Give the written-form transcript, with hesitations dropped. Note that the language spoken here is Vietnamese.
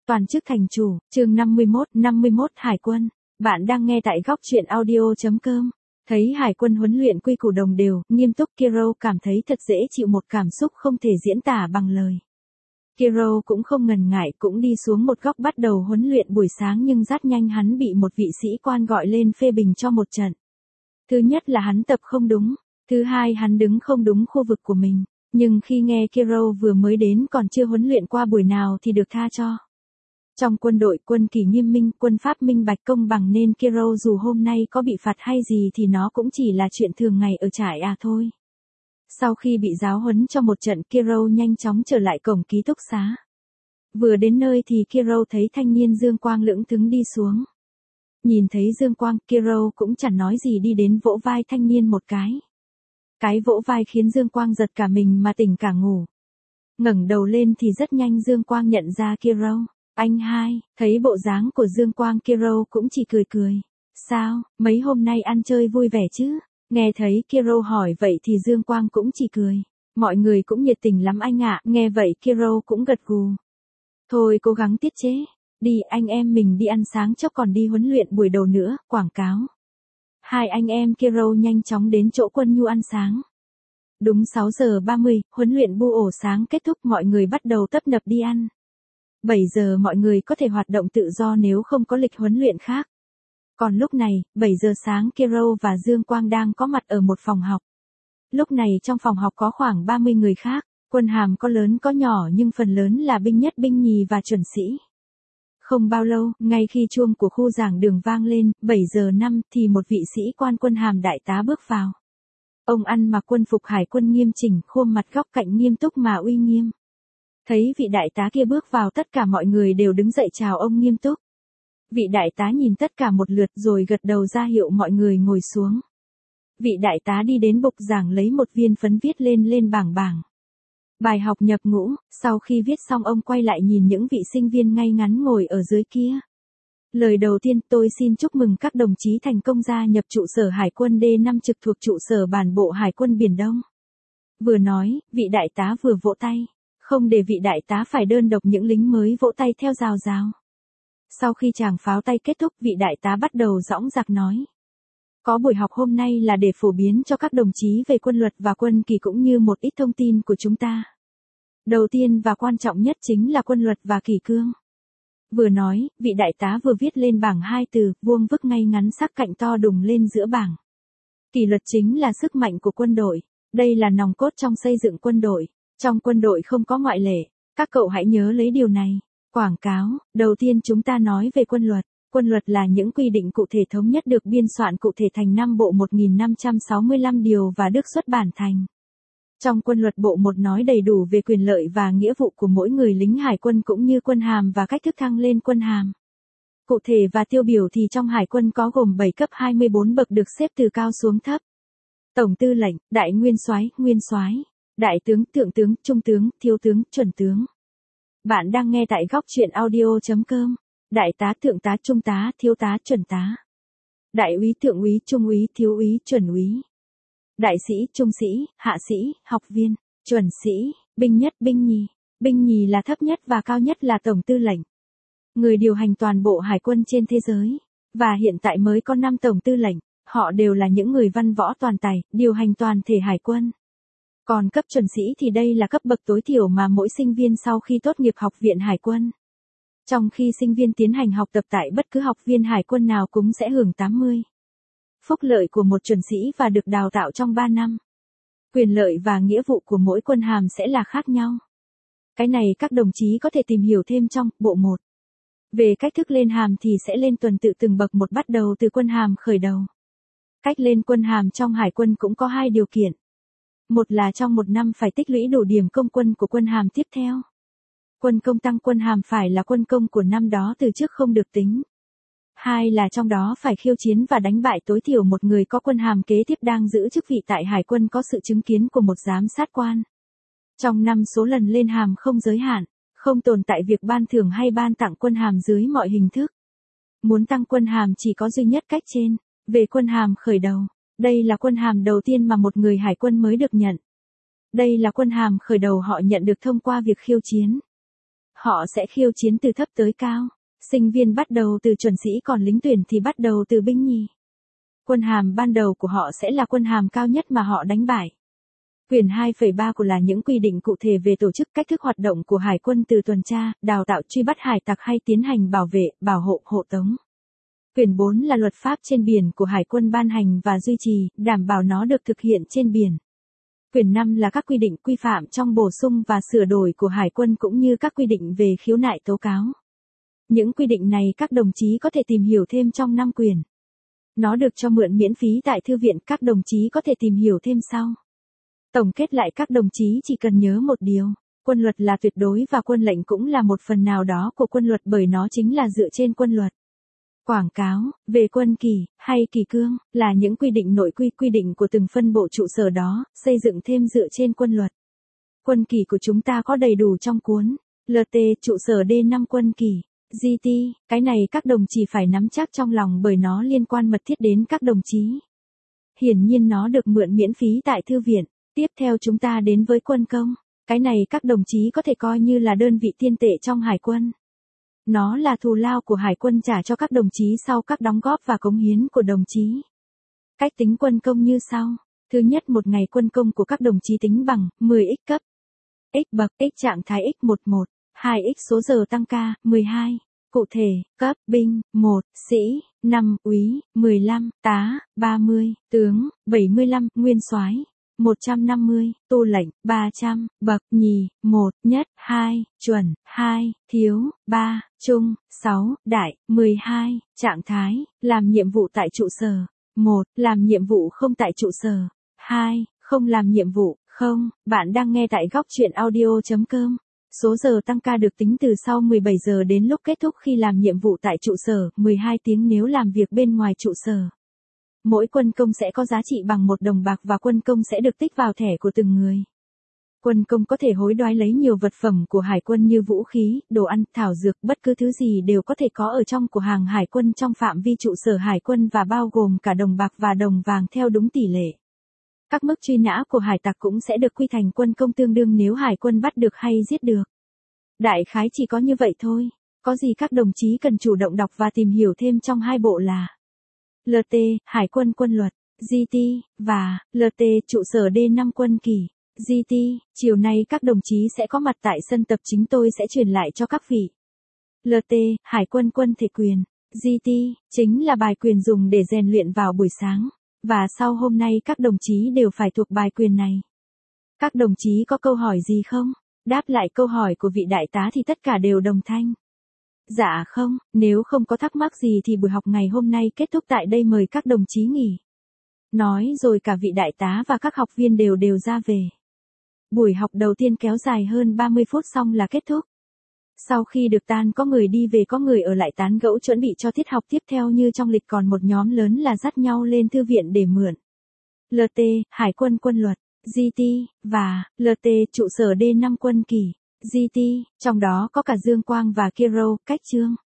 Toàn chức thành chủ, chương 51 Hải quân. Bạn đang nghe tại góc truyện audio.com. Thấy Hải quân huấn luyện quy củ đồng đều, nghiêm túc, Kiro cảm thấy thật dễ chịu, một cảm xúc không thể diễn tả bằng lời. Kiro cũng không ngần ngại, cũng đi xuống một góc bắt đầu huấn luyện buổi sáng, nhưng rất nhanh hắn bị một vị sĩ quan gọi lên phê bình cho một trận. Thứ nhất là hắn tập không đúng, thứ hai hắn đứng không đúng khu vực của mình, nhưng khi nghe Kiro vừa mới đến còn chưa huấn luyện qua buổi nào thì được tha cho. Trong quân đội, quân kỷ nghiêm minh, quân pháp minh bạch công bằng, nên Kiro dù hôm nay có bị phạt hay gì thì nó cũng chỉ là chuyện thường ngày ở trại thôi. Sau khi bị giáo huấn cho một trận, Kiro nhanh chóng trở lại cổng ký túc xá. Vừa đến nơi thì Kiro thấy thanh niên Dương Quang lững thững đi xuống. Nhìn thấy Dương Quang, Kiro cũng chẳng nói gì, đi đến vỗ vai thanh niên một cái. Cái vỗ vai khiến Dương Quang giật cả mình mà tỉnh cả ngủ. Ngẩng đầu lên thì rất nhanh Dương Quang nhận ra Kiro. Anh hai, thấy bộ dáng của Dương Quang, Kiro cũng chỉ cười cười. Sao, mấy hôm nay ăn chơi vui vẻ chứ? Nghe thấy Kiro hỏi vậy thì Dương Quang cũng chỉ cười. Mọi người cũng nhiệt tình lắm anh ạ. Nghe vậy Kiro cũng gật gù. Thôi cố gắng tiết chế. Đi, anh em mình đi ăn sáng chốc còn đi huấn luyện buổi đầu nữa, quảng cáo. Hai anh em Kiro nhanh chóng đến chỗ Quân Nhu ăn sáng. Đúng 6 giờ 30, huấn luyện bu ổ sáng kết thúc, mọi người bắt đầu tấp nập đi ăn. 7 giờ mọi người có thể hoạt động tự do nếu không có lịch huấn luyện khác. Còn lúc này, 7 giờ sáng, Kiro và Dương Quang đang có mặt ở một phòng học. Lúc này trong phòng học có khoảng 30 người khác, quân hàm có lớn có nhỏ nhưng phần lớn là binh nhất, binh nhì và chuẩn sĩ. Không bao lâu, ngay khi chuông của khu giảng đường vang lên, 7 giờ 5 thì một vị sĩ quan quân hàm đại tá bước vào. Ông ăn mặc quân phục hải quân nghiêm chỉnh, khuôn mặt góc cạnh nghiêm túc mà uy nghiêm. Thấy vị đại tá kia bước vào, tất cả mọi người đều đứng dậy chào ông nghiêm túc. Vị đại tá nhìn tất cả một lượt rồi gật đầu ra hiệu mọi người ngồi xuống. Vị đại tá đi đến bục giảng lấy một viên phấn viết lên bảng. Bài học nhập ngũ. Sau khi viết xong, ông quay lại nhìn những vị sinh viên ngay ngắn ngồi ở dưới kia. Lời đầu tiên, tôi xin chúc mừng các đồng chí thành công gia nhập trụ sở Hải quân D5 trực thuộc trụ sở Bản bộ Hải quân Biển Đông. Vừa nói, vị đại tá vừa vỗ tay. Không để vị đại tá phải đơn độc, những lính mới vỗ tay theo rào rào. Sau khi tràng pháo tay kết thúc, vị đại tá bắt đầu dõng dạc nói. Có buổi học hôm nay là để phổ biến cho các đồng chí về quân luật và quân kỷ cũng như một ít thông tin của chúng ta. Đầu tiên và quan trọng nhất chính là quân luật và kỷ cương. Vừa nói, vị đại tá vừa viết lên bảng hai từ, vuông vức ngay ngắn sắc cạnh to đùng lên giữa bảng. Kỷ luật chính là sức mạnh của quân đội. Đây là nòng cốt trong xây dựng quân đội. Trong quân đội không có ngoại lệ. Các cậu hãy nhớ lấy điều này. Quảng cáo. Đầu tiên chúng ta nói về quân luật. Quân luật là những quy định cụ thể thống nhất được biên soạn cụ thể thành 5 bộ 1565 điều và được xuất bản thành. Trong quân luật bộ 1 nói đầy đủ về quyền lợi và nghĩa vụ của mỗi người lính hải quân cũng như quân hàm và cách thức thăng lên quân hàm. Cụ thể và tiêu biểu thì trong hải quân có gồm 7 cấp 24 bậc được xếp từ cao xuống thấp. Tổng tư lệnh, đại nguyên soái, đại tướng, thượng tướng, trung tướng, thiếu tướng, chuẩn tướng. Bạn đang nghe tại góc truyện audio.com. Đại tá, thượng tá, trung tá, thiếu tá, chuẩn tá. Đại úy, thượng úy, trung úy, thiếu úy, chuẩn úy. Đại sĩ, trung sĩ, hạ sĩ, học viên, chuẩn sĩ, binh nhất, binh nhì. Binh nhì là thấp nhất và cao nhất là tổng tư lệnh. Người điều hành toàn bộ hải quân trên thế giới. Và hiện tại mới có 5 tổng tư lệnh. Họ đều là những người văn võ toàn tài, điều hành toàn thể hải quân. Còn cấp chuẩn sĩ thì đây là cấp bậc tối thiểu mà mỗi sinh viên sau khi tốt nghiệp học viện hải quân. Trong khi sinh viên tiến hành học tập tại bất cứ học viên hải quân nào cũng sẽ hưởng 80 phúc lợi của một chuẩn sĩ và được đào tạo trong 3 năm. Quyền lợi và nghĩa vụ của mỗi quân hàm sẽ là khác nhau. Cái này các đồng chí có thể tìm hiểu thêm trong bộ 1. Về cách thức lên hàm thì sẽ lên tuần tự từng bậc một, bắt đầu từ quân hàm khởi đầu. Cách lên quân hàm trong hải quân cũng có 2 điều kiện. Một là trong 1 năm phải tích lũy đủ điểm công quân của quân hàm tiếp theo. Quân công tăng quân hàm phải là quân công của năm đó từ trước không được tính. 2 là trong đó phải khiêu chiến và đánh bại tối thiểu một người có quân hàm kế tiếp đang giữ chức vị tại hải quân có sự chứng kiến của một giám sát quan. Trong năm số lần lên hàm không giới hạn, không tồn tại việc ban thưởng hay ban tặng quân hàm dưới mọi hình thức. Muốn tăng quân hàm chỉ có duy nhất cách trên, về quân hàm khởi đầu. Đây là quân hàm đầu tiên mà một người hải quân mới được nhận. Đây là quân hàm khởi đầu họ nhận được thông qua việc khiêu chiến. họ sẽ khiêu chiến từ thấp tới cao. Sinh viên bắt đầu từ chuẩn sĩ còn lính tuyển thì bắt đầu từ binh nhì. Quân hàm ban đầu của họ sẽ là quân hàm cao nhất mà họ đánh bại. Quyển 2,3 của là những quy định cụ thể về tổ chức cách thức hoạt động của Hải quân từ tuần tra, đào tạo truy bắt hải tặc hay tiến hành bảo vệ, bảo hộ, hộ tống. Quyển 4 là luật pháp trên biển của Hải quân ban hành và duy trì, đảm bảo nó được thực hiện trên biển. Quyển 5 là các quy định quy phạm trong bổ sung và sửa đổi của Hải quân cũng như các quy định về khiếu nại tố cáo. Những quy định này các đồng chí có thể tìm hiểu thêm trong 5 quyển. Nó được cho mượn miễn phí tại thư viện, các đồng chí có thể tìm hiểu thêm sau. Tổng kết lại, các đồng chí chỉ cần nhớ một điều, quân luật là tuyệt đối và quân lệnh cũng là một phần nào đó của quân luật bởi nó chính là dựa trên quân luật. Quảng cáo về quân kỳ hay kỳ cương là những quy định nội quy định của từng phân bộ trụ sở đó, xây dựng thêm dựa trên quân luật. Quân kỳ của chúng ta có đầy đủ trong cuốn LT trụ sở D5 quân kỳ. GT, cái này các đồng chí phải nắm chắc trong lòng bởi nó liên quan mật thiết đến các đồng chí. Hiển nhiên nó được mượn miễn phí tại thư viện. Tiếp theo chúng ta đến với quân công. Cái này các đồng chí có thể coi như là đơn vị tiền tệ trong Hải quân. Nó là thù lao của Hải quân trả cho các đồng chí sau các đóng góp và cống hiến của đồng chí. Cách tính quân công như sau. Thứ nhất, một ngày quân công của các đồng chí tính bằng 10x cấp. X bậc, x trạng thái x11, 2x số giờ tăng ca, 12. Cụ thể, cấp binh, 1, sĩ, 5, úy, 15, tá, 30, tướng, 75, nguyên soái, 150, tu lệnh, 300, bậc nhì, 1, nhất, 2, chuẩn, 2, thiếu, 3, trung, 6, đại, 12, trạng thái, làm nhiệm vụ tại trụ sở, 1, làm nhiệm vụ không tại trụ sở, 2, không làm nhiệm vụ, không, bạn đang nghe tại góc truyện audio.com. Số giờ tăng ca được tính từ sau 17 giờ đến lúc kết thúc khi làm nhiệm vụ tại trụ sở, 12 tiếng nếu làm việc bên ngoài trụ sở. Mỗi quân công sẽ có giá trị bằng 1 đồng bạc và quân công sẽ được tích vào thẻ của từng người. Quân công có thể hối đoái lấy nhiều vật phẩm của Hải quân như vũ khí, đồ ăn, thảo dược, bất cứ thứ gì đều có thể có ở trong của hàng Hải quân trong phạm vi trụ sở Hải quân và bao gồm cả đồng bạc và đồng vàng theo đúng tỷ lệ. Các mức truy nã của hải tặc cũng sẽ được quy thành quân công tương đương nếu Hải quân bắt được hay giết được. Đại khái chỉ có như vậy thôi. Có gì các đồng chí cần chủ động đọc và tìm hiểu thêm trong 2 bộ là LT, Hải quân quân luật, GT, và LT, trụ sở D5 quân kỳ. GT, chiều nay các đồng chí sẽ có mặt tại sân tập chính, tôi sẽ truyền lại cho các vị. LT, Hải quân quân thể quyền. GT, chính là bài quyền dùng để rèn luyện vào buổi sáng. Và sau hôm nay các đồng chí đều phải thuộc bài quyền này. Các đồng chí có câu hỏi gì không? Đáp lại câu hỏi của vị đại tá thì tất cả đều đồng thanh. Dạ không, nếu không có thắc mắc gì thì buổi học ngày hôm nay kết thúc tại đây, mời các đồng chí nghỉ. Nói rồi cả vị đại tá và các học viên đều ra về. Buổi học đầu tiên kéo dài hơn 30 phút xong là kết thúc. Sau khi được tan có người đi về có người ở lại tán gẫu chuẩn bị cho tiết học tiếp theo như trong lịch, còn một nhóm lớn là dắt nhau lên thư viện để mượn. LT, Hải quân quân luật, GT, và LT, trụ sở D5 quân kỳ. GT, trong đó có cả Dương Quang và Kiro, cách chương.